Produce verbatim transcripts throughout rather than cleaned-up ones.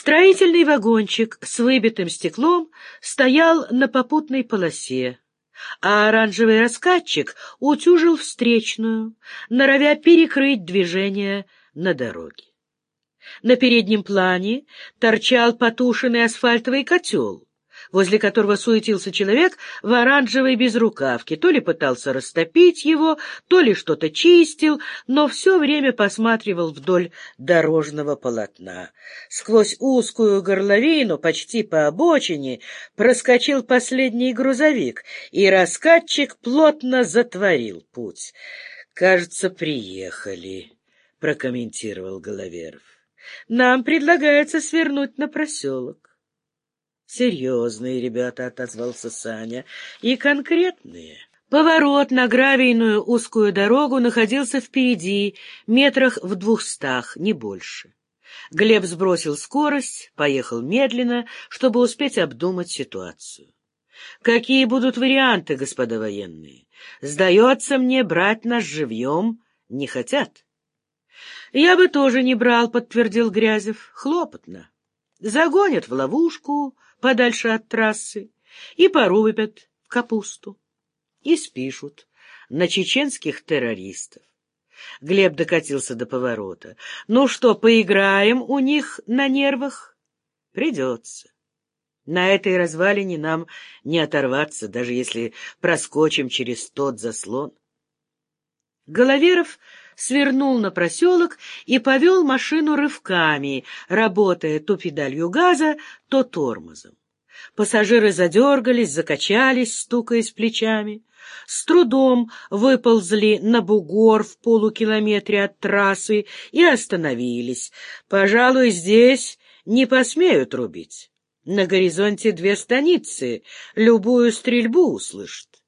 Строительный вагончик с выбитым стеклом стоял на попутной полосе, а оранжевый раскатчик утюжил встречную, норовя перекрыть движение на дороге. На переднем плане торчал потушенный асфальтовый котел, возле которого суетился человек в оранжевой безрукавке, то ли пытался растопить его, то ли что-то чистил, но все время посматривал вдоль дорожного полотна. Сквозь узкую горловину, почти по обочине, проскочил последний грузовик, и раскатчик плотно затворил путь. «Кажется, приехали», — прокомментировал Головеров. «Нам предлагается свернуть на проселок». «Серьезные ребята», — отозвался Саня, — «и конкретные». Поворот на гравийную узкую дорогу находился впереди, метрах в двухстах, не больше. Глеб сбросил скорость, поехал медленно, чтобы успеть обдумать ситуацию. «Какие будут варианты, господа военные? Сдается мне, брать нас живьем не хотят». «Я бы тоже не брал», — подтвердил Грязев. «Хлопотно. Загонят в ловушку подальше от трассы и порубят в капусту. И спишут на чеченских террористов». Глеб докатился до поворота. «Ну что, поиграем у них на нервах?» «Придется. На этой развалине нам не оторваться, даже если проскочим через тот заслон». Головеров свернул на проселок и повел машину рывками, работая то педалью газа, то тормозом. Пассажиры задергались, закачались, стукаясь плечами. С трудом выползли на бугор в полукилометре от трассы и остановились. Пожалуй, здесь не посмеют рубить. На горизонте две станицы, любую стрельбу услышат.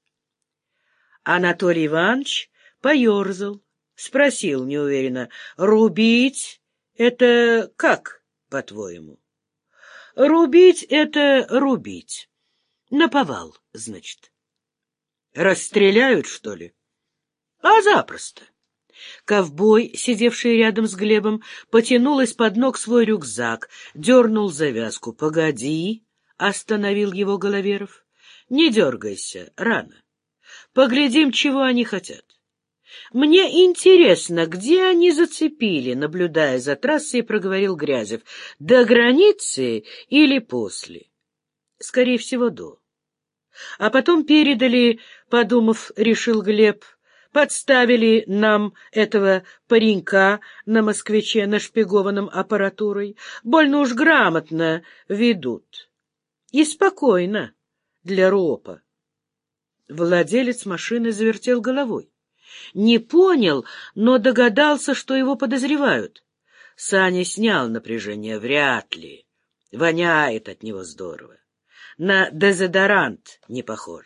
Анатолий Иванович поерзал, спросил неуверенно: «Рубить — это как, по-твоему?» «Рубить — это рубить. Наповал, значит». «Расстреляют, что ли?» «А запросто». Ковбой, сидевший рядом с Глебом, потянул из-под ног свой рюкзак, дернул завязку. «Погоди», — остановил его Головеров. «Не дергайся, рано. Поглядим, чего они хотят. Мне интересно, где они зацепили», — наблюдая за трассой, проговорил Грязев. «До границы или после?» «Скорее всего, до». «А потом передали, подумав, решил Глеб, подставили нам этого паренька на москвиче, нашпигованном аппаратурой. Больно уж грамотно ведут. И спокойно для ропа». Владелец машины завертел головой. Не понял, но догадался, что его подозревают. Саня снял напряжение. Вряд ли. Воняет от него здорово. На дезодорант не похоже.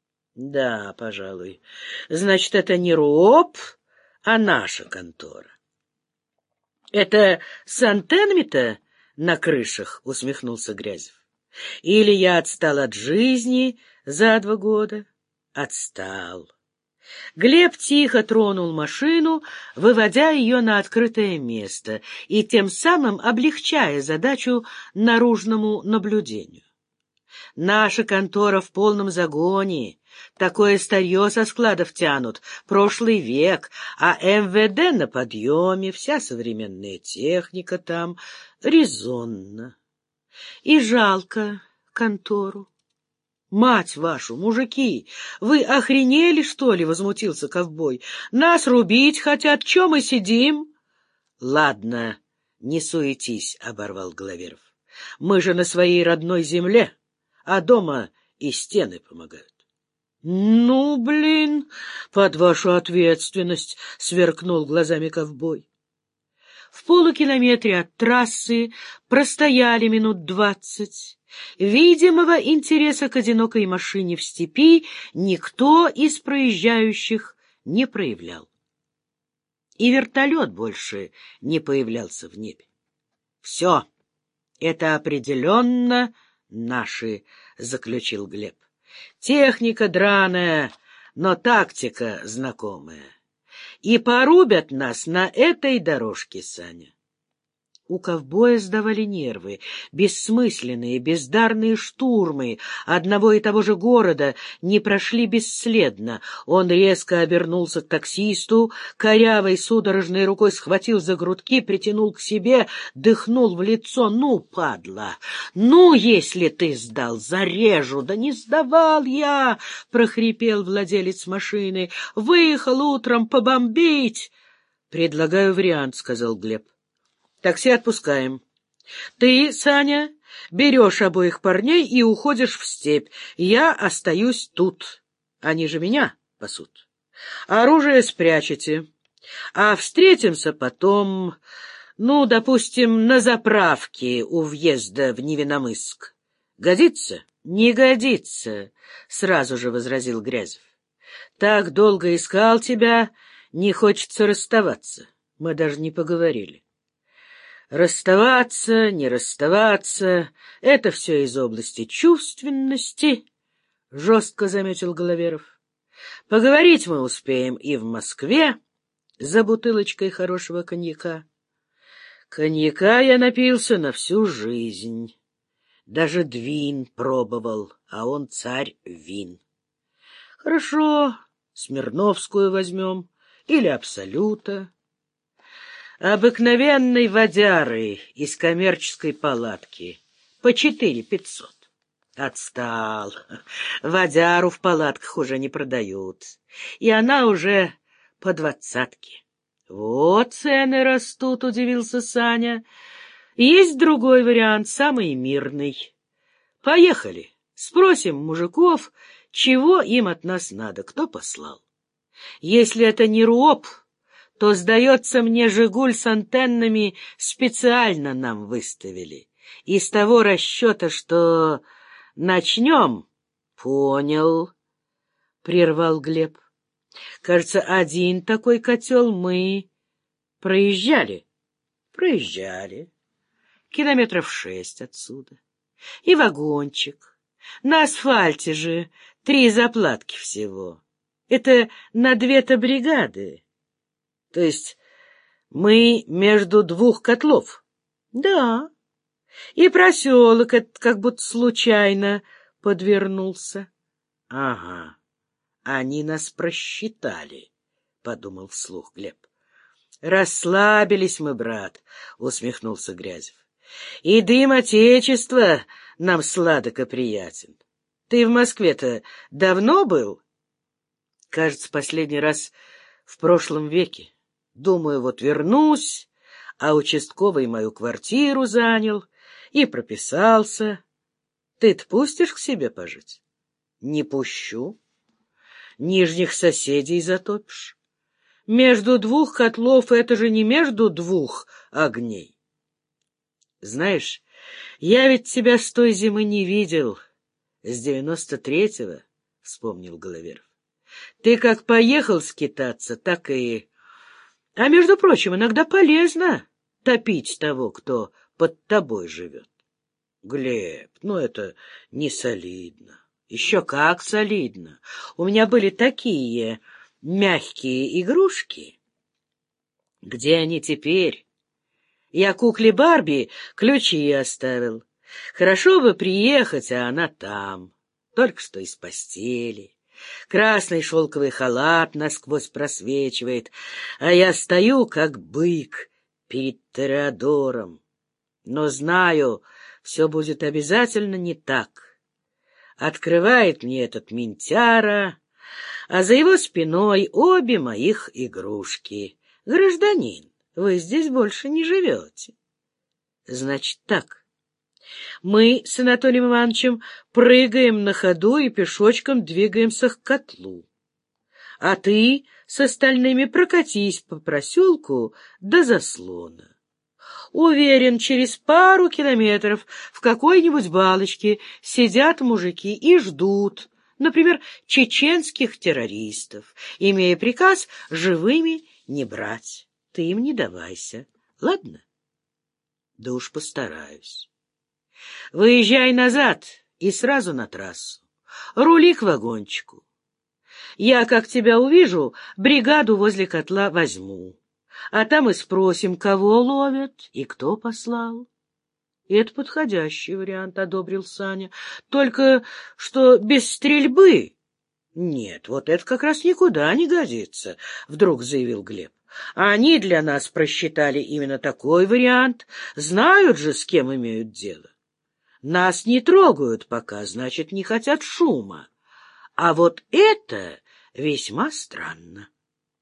Да, пожалуй. Значит, это не РОП, а наша контора. Это с антеннами-то на крышах, усмехнулся Грязев. Или я отстал от жизни за два года? Отстал. Глеб тихо тронул машину, выводя ее на открытое место и тем самым облегчая задачу наружному наблюдению. Наша контора в полном загоне, такое старье со складов тянут, прошлый век, а эм вэ дэ на подъеме, вся современная техника там, резонно. И жалко контору. «Мать вашу, мужики, вы охренели, что ли?» — возмутился ковбой. «Нас рубить хотят, чё мы сидим?» «Ладно, не суетись», — оборвал Головеров. «Мы же на своей родной земле, а дома и стены помогают». «Ну, блин, под вашу ответственность», — сверкнул глазами ковбой. В полукилометре от трассы простояли минут двадцать. Видимого интереса к одинокой машине в степи никто из проезжающих не проявлял. И вертолет больше не появлялся в небе. «Все, это определенно наши», — заключил Глеб. «Техника драная, но тактика знакомая. И порубят нас на этой дорожке, Саня». У ковбоя сдавали нервы. Бессмысленные, бездарные штурмы одного и того же города не прошли бесследно. Он резко обернулся к таксисту, корявой судорожной рукой схватил за грудки, притянул к себе, дыхнул в лицо. «Ну, падла! Ну, если ты сдал, зарежу!» «Да не сдавал я!» — прохрипел владелец машины. «Выехал утром побомбить!» «Предлагаю вариант», — сказал Глеб. «Такси отпускаем. Ты, Саня, берешь обоих парней и уходишь в степь. Я остаюсь тут. Они же меня пасут. Оружие спрячете. А встретимся потом, ну, допустим, на заправке у въезда в Невиномысск. Годится?» «Не годится», — сразу же возразил Грязев. «Так долго искал тебя, не хочется расставаться. Мы даже не поговорили». «Расставаться, не расставаться — это все из области чувственности», — жестко заметил Головеров. «Поговорить мы успеем и в Москве за бутылочкой хорошего коньяка. Коньяка я напился на всю жизнь. Даже двин пробовал, а он царь вин. Хорошо, Смирновскую возьмем или Абсолюта. Обыкновенной водяры из коммерческой палатки по четыре пятьсот. Отстал. Водяру в палатках уже не продают, и она уже по двадцатке. Вот цены растут, удивился Саня. Есть другой вариант, самый мирный. Поехали, спросим мужиков, чего им от нас надо, кто послал. Если это не РУОП, то, сдается мне, «Жигуль» с антеннами специально нам выставили. Из того расчета, что начнем... — Понял, — прервал Глеб. — Кажется, один такой котел мы проезжали. Проезжали. Километров шесть отсюда. И вагончик. На асфальте же три заплатки всего. Это на две-то бригады. То есть мы между двух котлов? Да. И проселок этот как будто случайно подвернулся. Ага, они нас просчитали, — подумал вслух Глеб. Расслабились мы, брат, — усмехнулся Грязев. И дым Отечества нам сладко приятен. Ты в Москве-то давно был? Кажется, последний раз в прошлом веке. Думаю, вот вернусь, а участковый мою квартиру занял и прописался. Ты-то пустишь к себе пожить? Не пущу. Нижних соседей затопишь. Между двух котлов — это же не между двух огней. Знаешь, я ведь тебя с той зимы не видел, с девяносто третьего, — вспомнил Головеров. Ты как поехал скитаться, так и... А, между прочим, иногда полезно топить того, кто под тобой живет. Глеб, ну это не солидно. Еще как солидно. У меня были такие мягкие игрушки. Где они теперь? Я кукле Барби ключи оставил. Хорошо бы приехать, а она там, только что из постели. Красный шелковый халат насквозь просвечивает, а я стою, как бык, перед Тореадором. Но знаю, все будет обязательно не так. Открывает мне этот ментяра, а за его спиной обе моих игрушки. Гражданин, вы здесь больше не живете. Значит так. Мы с Анатолием Ивановичем прыгаем на ходу и пешочком двигаемся к котлу. А ты с остальными прокатись по проселку до заслона. Уверен, через пару километров в какой-нибудь балочке сидят мужики и ждут, например, чеченских террористов, имея приказ живыми не брать. Ты им не давайся, ладно? Да уж постараюсь. Выезжай назад и сразу на трассу. Рули к вагончику. Я, как тебя увижу, бригаду возле котла возьму. а там и спросим, кого ловят и кто послал. — Это подходящий вариант, — одобрил Саня. — Только что без стрельбы. — Нет, вот это как раз никуда не годится, — вдруг заявил Глеб. — Они для нас просчитали именно такой вариант. Знают же, с кем имеют дело. Нас не трогают пока, значит, не хотят шума. А вот это весьма странно.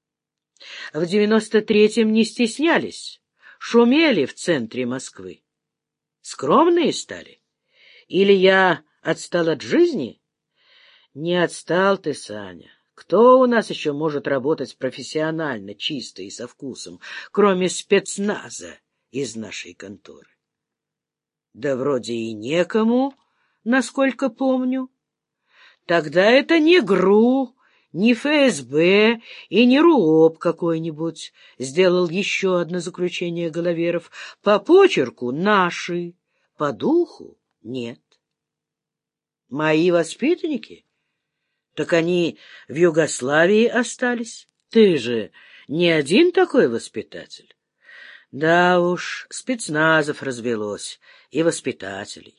В девяносто третьем не стеснялись, шумели в центре Москвы. Скромные стали? Или я отстал от жизни? Не отстал ты, Саня. Кто у нас еще может работать профессионально, чисто и со вкусом, кроме спецназа из нашей конторы? Да вроде и некому, насколько помню. Тогда это не ГРУ, не ФСБ и не РУОП какой-нибудь, — сделал еще одно заключение Головеров. По почерку — наши, по духу — нет. Мои воспитанники? Так они в Югославии остались. Ты же не один такой воспитатель. Да уж, спецназов развелось и воспитателей.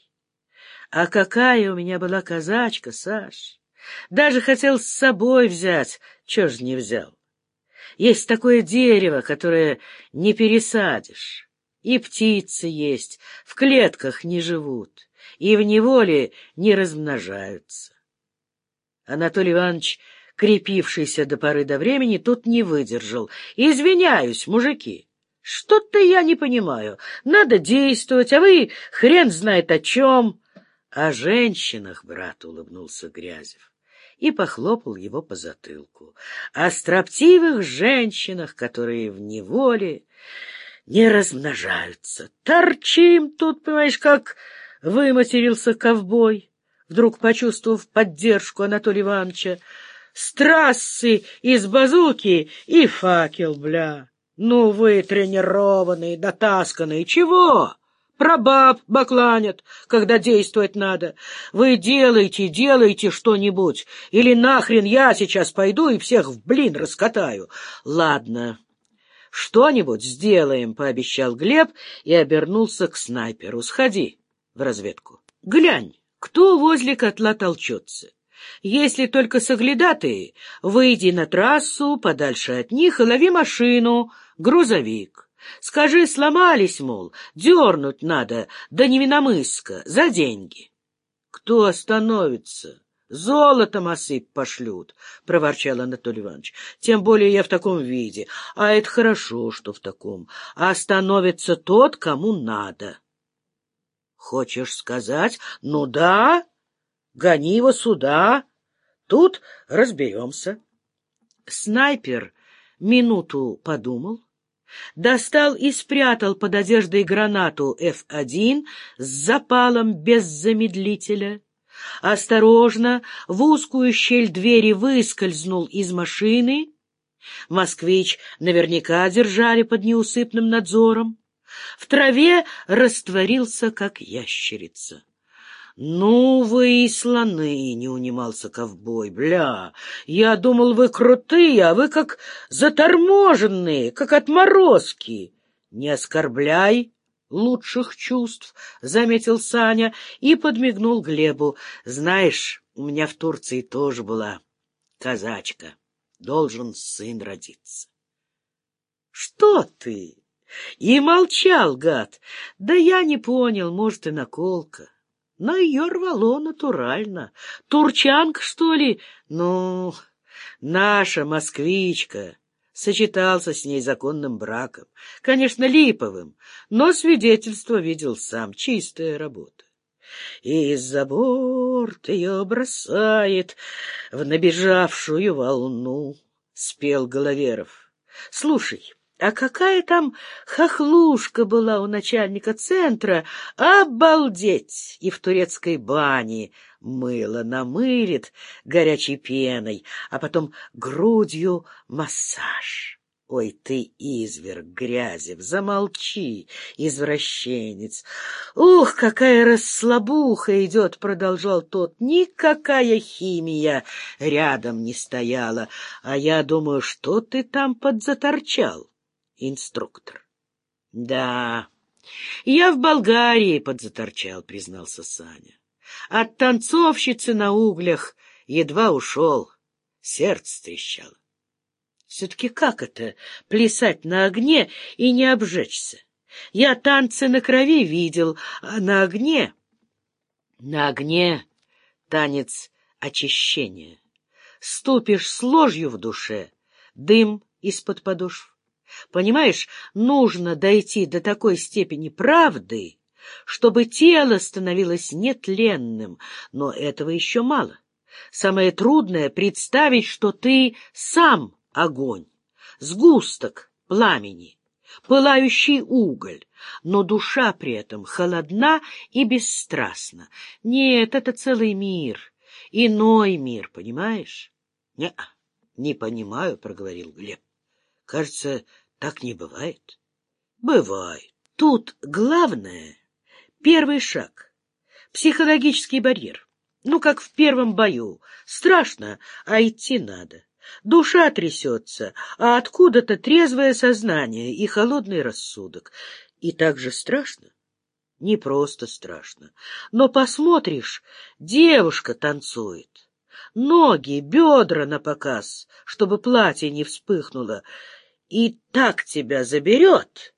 А какая у меня была казачка, Саш! Даже хотел с собой взять, чё ж не взял. Есть такое дерево, которое не пересадишь. И птицы есть, в клетках не живут, и в неволе не размножаются. Анатолий Иванович, крепившийся до поры до времени, тут не выдержал. Извиняюсь, мужики. Что-то я не понимаю. Надо действовать, а вы хрен знает о чем. — О женщинах, брат, — улыбнулся Грязев и похлопал его по затылку. — О строптивых женщинах, которые в неволе не размножаются. Торчим тут, понимаешь, как выматерился ковбой, вдруг почувствовав поддержку Анатолия Ивановича. С трассы из базуки и факел, бля. Ну вы тренированные, дотасканные, чего? Про баб бакланят, когда действовать надо. Вы делайте, делайте что-нибудь, или нахрен я сейчас пойду и всех в блин раскатаю. Ладно, что-нибудь сделаем, — пообещал Глеб и обернулся к снайперу. Сходи в разведку. Глянь, кто возле котла толчется. Если только соглядатые, выйди на трассу подальше от них и лови машину, грузовик. Скажи, сломались, мол, дернуть надо до Невиномысска за деньги. — Кто остановится? Золотом осыпь пошлют, — проворчал Анатолий Иванович. — Тем более я в таком виде. А это хорошо, что в таком. Остановится тот, кому надо. — Хочешь сказать? Ну да, гони его сюда. Тут разберемся. Снайпер минуту подумал, достал и спрятал под одеждой гранату эф один с запалом без замедлителя, осторожно в узкую щель двери выскользнул из машины. Москвич наверняка держали под неусыпным надзором. В траве растворился, как ящерица. — Ну вы и слоны, — не унимался ковбой. — Бля, я думал, вы крутые, а вы как заторможенные, как отморозки. — Не оскорбляй лучших чувств, — заметил Саня и подмигнул Глебу. — Знаешь, у меня в Турции тоже была казачка. Должен сын родиться. — Что ты? И молчал, гад. Да я не понял, может, и наколка. Но ее рвало натурально. Турчанка, что ли? Ну, наша москвичка. Сочетался с ней законным браком. Конечно, липовым, но свидетельство видел сам. Чистая работа. И из-за борт ее бросает в набежавшую волну, — спел Головеров. — Слушай, а какая там хохлушка была у начальника центра, обалдеть! И в турецкой бане мыло намылит горячей пеной, а потом грудью массаж. Ой, ты изверг, Грязев, замолчи, извращенец. Ух, какая расслабуха идет, продолжал тот. Никакая химия рядом не стояла, а я думаю, что ты там подзаторчал? инструктор. — Да, я в Болгарии подзаторчал, — признался Саня. От танцовщицы на углях едва ушел, сердце трещало. Все-таки как это — плясать на огне и не обжечься? Я танцы на крови видел, а на огне... На огне танец очищения. Ступишь с ложью в душе, дым из-под подошв. Понимаешь, нужно дойти до такой степени правды, чтобы тело становилось нетленным, но этого еще мало. Самое трудное — представить, что ты сам огонь, сгусток пламени, пылающий уголь, но душа при этом холодна и бесстрастна. Нет, это целый мир, иной мир, понимаешь? — Не, не понимаю, — проговорил Глеб. — Кажется, так не бывает. — Бывает. Тут главное — первый шаг, психологический барьер. Ну, как в первом бою. Страшно, а идти надо. Душа трясется, а откуда-то трезвое сознание и холодный рассудок. И так же страшно? Не просто страшно. Но посмотришь, девушка танцует. Ноги, бедра напоказ, чтобы платье не вспыхнуло. И так тебя заберет.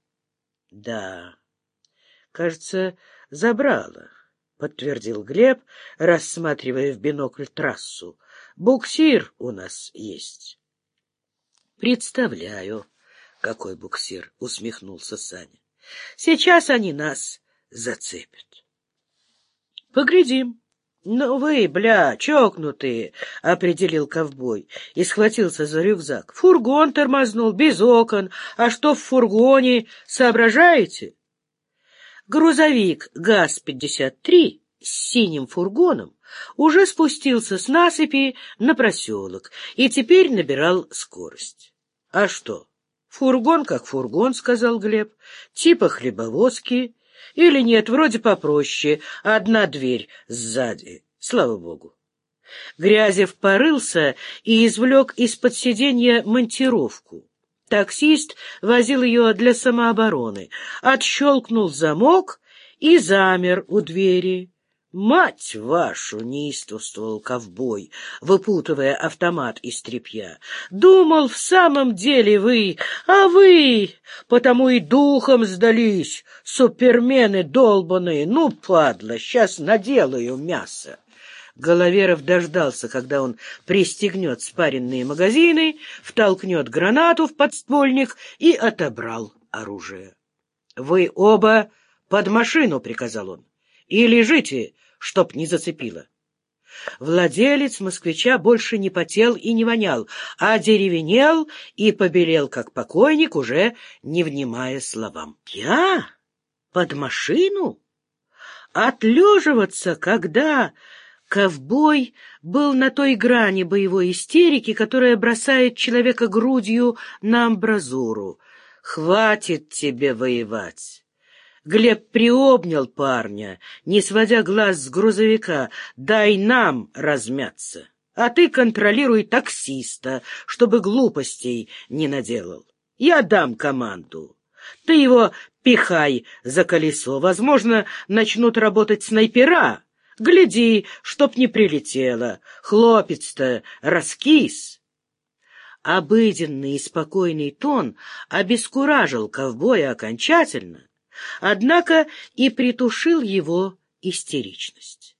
Да, кажется, забрала, — подтвердил Глеб, рассматривая в бинокль трассу. Буксир у нас есть. — Представляю, какой буксир, — усмехнулся Саня. — Сейчас они нас зацепят. — Поглядим. — Ну вы, бля, чокнутые, — определил ковбой и схватился за рюкзак. — Фургон тормознул, без окон. А что в фургоне, соображаете? Грузовик ГАЗ пятьдесят три с синим фургоном уже спустился с насыпи на проселок и теперь набирал скорость. — А что? Фургон как фургон, — сказал Глеб, — типа хлебовозки. Или нет, вроде попроще, одна дверь сзади, слава богу. Грязев порылся и извлек из-под сиденья монтировку. Таксист возил ее для самообороны, отщелкнул замок и замер у двери. «Мать вашу!» — неистовствовал ковбой, выпутывая автомат из тряпья. «Думал, в самом деле вы, а вы, потому и духом сдались, супермены долбаные. Ну, падла, сейчас наделаю мясо». Головеров дождался, когда он пристегнет спаренные магазины, втолкнет гранату в подствольник и отобрал оружие. — Вы оба под машину, — приказал он, — и лежите, чтоб не зацепило. Владелец москвича больше не потел и не вонял, а деревенел и побелел, как покойник, уже не внимая словам. — Я? Под машину? Отлеживаться, когда... Ковбой был на той грани боевой истерики, которая бросает человека грудью на амбразуру. «Хватит тебе воевать!» Глеб приобнял парня, не сводя глаз с грузовика. «Дай нам размяться, а ты контролируй таксиста, чтобы глупостей не наделал. Я дам команду. Ты его пихай за колесо. Возможно, начнут работать снайпера. Гляди, чтоб не прилетело. Хлопец-то раскис». Обыденный и спокойный тон обескуражил ковбоя окончательно, однако и притушил его истеричность.